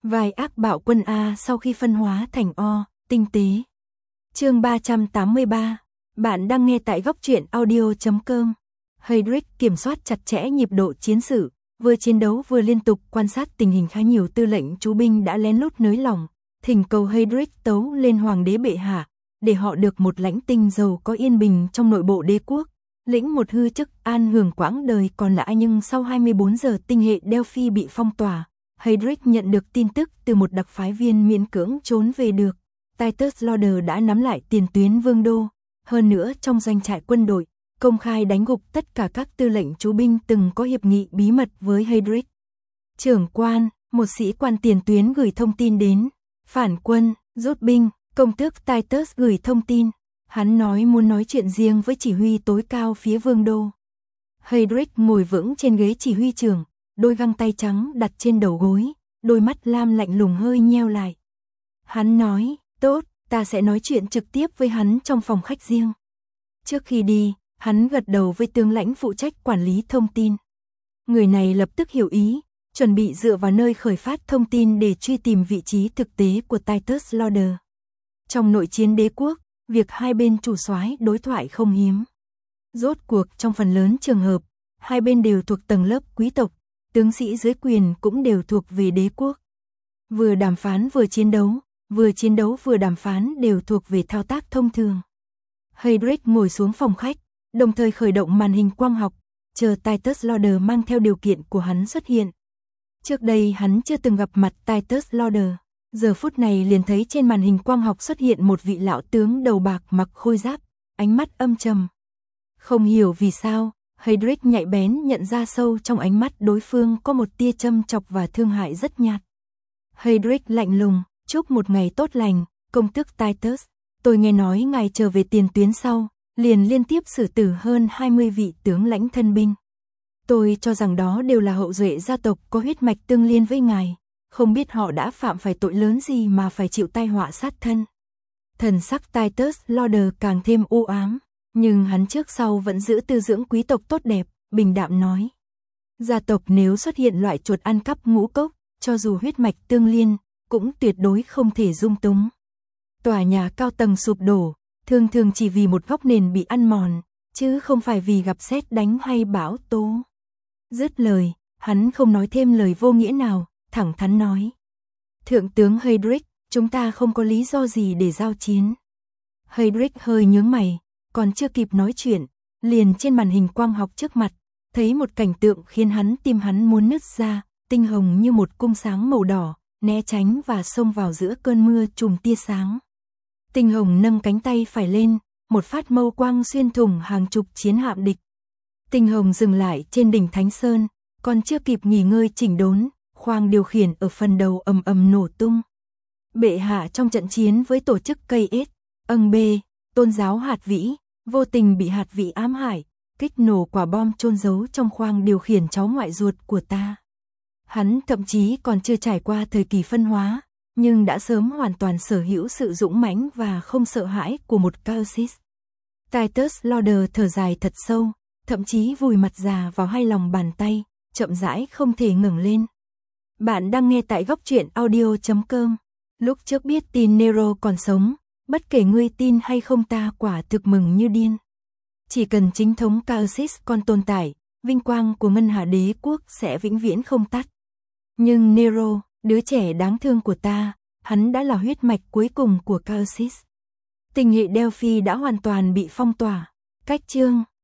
Vai ác bạo quân A sau khi phân hóa thành O, tinh tế. Chương 383. Bạn đang nghe tại góc truyện audio.com. Heydrich kiểm soát chặt chẽ nhịp độ chiến sự, vừa chiến đấu vừa liên tục quan sát tình hình. Khá nhiều tư lệnh chú binh đã lén lút nới lỏng, thỉnh cầu Heydrich tấu lên hoàng đế bệ hạ, để họ được một lãnh tinh giàu có yên bình trong nội bộ đế quốc, lĩnh một hư chức an hưởng quãng đời còn lại. Nhưng sau 24 giờ tinh hệ Delphi bị phong tỏa, Heydrich nhận được tin tức từ một đặc phái viên miễn cưỡng trốn về được. Titus Lauder đã nắm lại tiền tuyến vương đô, hơn nữa trong doanh trại quân đội, công khai đánh gục tất cả các tư lệnh chú binh từng có hiệp nghị bí mật với Heydrich. Trưởng quan, một sĩ quan tiền tuyến gửi thông tin đến. Phản quân, rút binh, công tước Titus gửi thông tin. Hắn nói muốn nói chuyện riêng với chỉ huy tối cao phía vương đô. Heydrich ngồi vững trên ghế chỉ huy trưởng, đôi găng tay trắng đặt trên đầu gối, đôi mắt lam lạnh lùng hơi nheo lại. Hắn nói, tốt, ta sẽ nói chuyện trực tiếp với hắn trong phòng khách riêng. Trước khi đi, hắn gật đầu với tướng lãnh phụ trách quản lý thông tin. Người này lập tức hiểu ý, chuẩn bị dựa vào nơi khởi phát thông tin để truy tìm vị trí thực tế của Titus Lauder. Trong nội chiến đế quốc, việc hai bên chủ soái đối thoại không hiếm. Rốt cuộc trong phần lớn trường hợp, hai bên đều thuộc tầng lớp quý tộc, tướng sĩ dưới quyền cũng đều thuộc về đế quốc. Vừa đàm phán vừa chiến đấu vừa đàm phán đều thuộc về thao tác thông thường. Heydrich ngồi xuống phòng khách, đồng thời khởi động màn hình quang học, chờ Titus Lauder mang theo điều kiện của hắn xuất hiện. Trước đây hắn chưa từng gặp mặt Titus Lauder, giờ phút này liền thấy trên màn hình quang học xuất hiện một vị lão tướng đầu bạc mặc khôi giáp, ánh mắt âm trầm. Không hiểu vì sao, Heydrich nhạy bén nhận ra sâu trong ánh mắt đối phương có một tia châm chọc và thương hại rất nhạt. Heydrich lạnh lùng, chúc một ngày tốt lành, công tước Titus. Tôi nghe nói ngài trở về tiền tuyến sau, liền liên tiếp xử tử hơn 20 vị tướng lãnh thân binh. Tôi cho rằng đó đều là hậu duệ gia tộc có huyết mạch tương liên với ngài, không biết họ đã phạm phải tội lớn gì mà phải chịu tai họa sát thân. Thần sắc Titus Lauder càng thêm u ám, nhưng hắn trước sau vẫn giữ tư dưỡng quý tộc tốt đẹp, bình đạm nói. Gia tộc nếu xuất hiện loại chuột ăn cắp ngũ cốc, cho dù huyết mạch tương liên, cũng tuyệt đối không thể dung túng. Tòa nhà cao tầng sụp đổ, thường thường chỉ vì một góc nền bị ăn mòn, chứ không phải vì gặp sét đánh hay bão tố. Dứt lời, hắn không nói thêm lời vô nghĩa nào, thẳng thắn nói. Thượng tướng Heydrich, chúng ta không có lý do gì để giao chiến. Heydrich hơi nhướng mày, còn chưa kịp nói chuyện, liền trên màn hình quang học trước mặt, thấy một cảnh tượng khiến tim hắn muốn nứt ra, tinh hồng như một cung sáng màu đỏ, né tránh và xông vào giữa cơn mưa chùm tia sáng. Tinh hồng nâng cánh tay phải lên, một phát mâu quang xuyên thủng hàng chục chiến hạm địch. Tinh hồng dừng lại trên đỉnh Thánh Sơn, còn chưa kịp nghỉ ngơi chỉnh đốn, khoang điều khiển ở phần đầu ầm ầm nổ tung. Bệ hạ trong trận chiến với tổ chức cây ết, tôn giáo hạt vĩ, vô tình bị hạt vĩ ám hại, kích nổ quả bom chôn giấu trong khoang điều khiển cháu ngoại ruột của ta. Hắn thậm chí còn chưa trải qua thời kỳ phân hóa, nhưng đã sớm hoàn toàn sở hữu sự dũng mãnh và không sợ hãi của một Chaosis. Titus Lauder thở dài thật sâu, thậm chí vùi mặt già vào hai lòng bàn tay, chậm rãi không thể ngẩng lên. Bạn đang nghe tại góc truyện audio.com. Lúc trước biết tin Nero còn sống, bất kể ngươi tin hay không ta quả thực mừng như điên. Chỉ cần chính thống Chaosis còn tồn tại, vinh quang của Ngân Hà Đế quốc sẽ vĩnh viễn không tắt. Nhưng Nero, đứa trẻ đáng thương của ta, hắn đã là huyết mạch cuối cùng của Chaosis. Tinh hệ Delphi đã hoàn toàn bị phong tỏa. Cách chương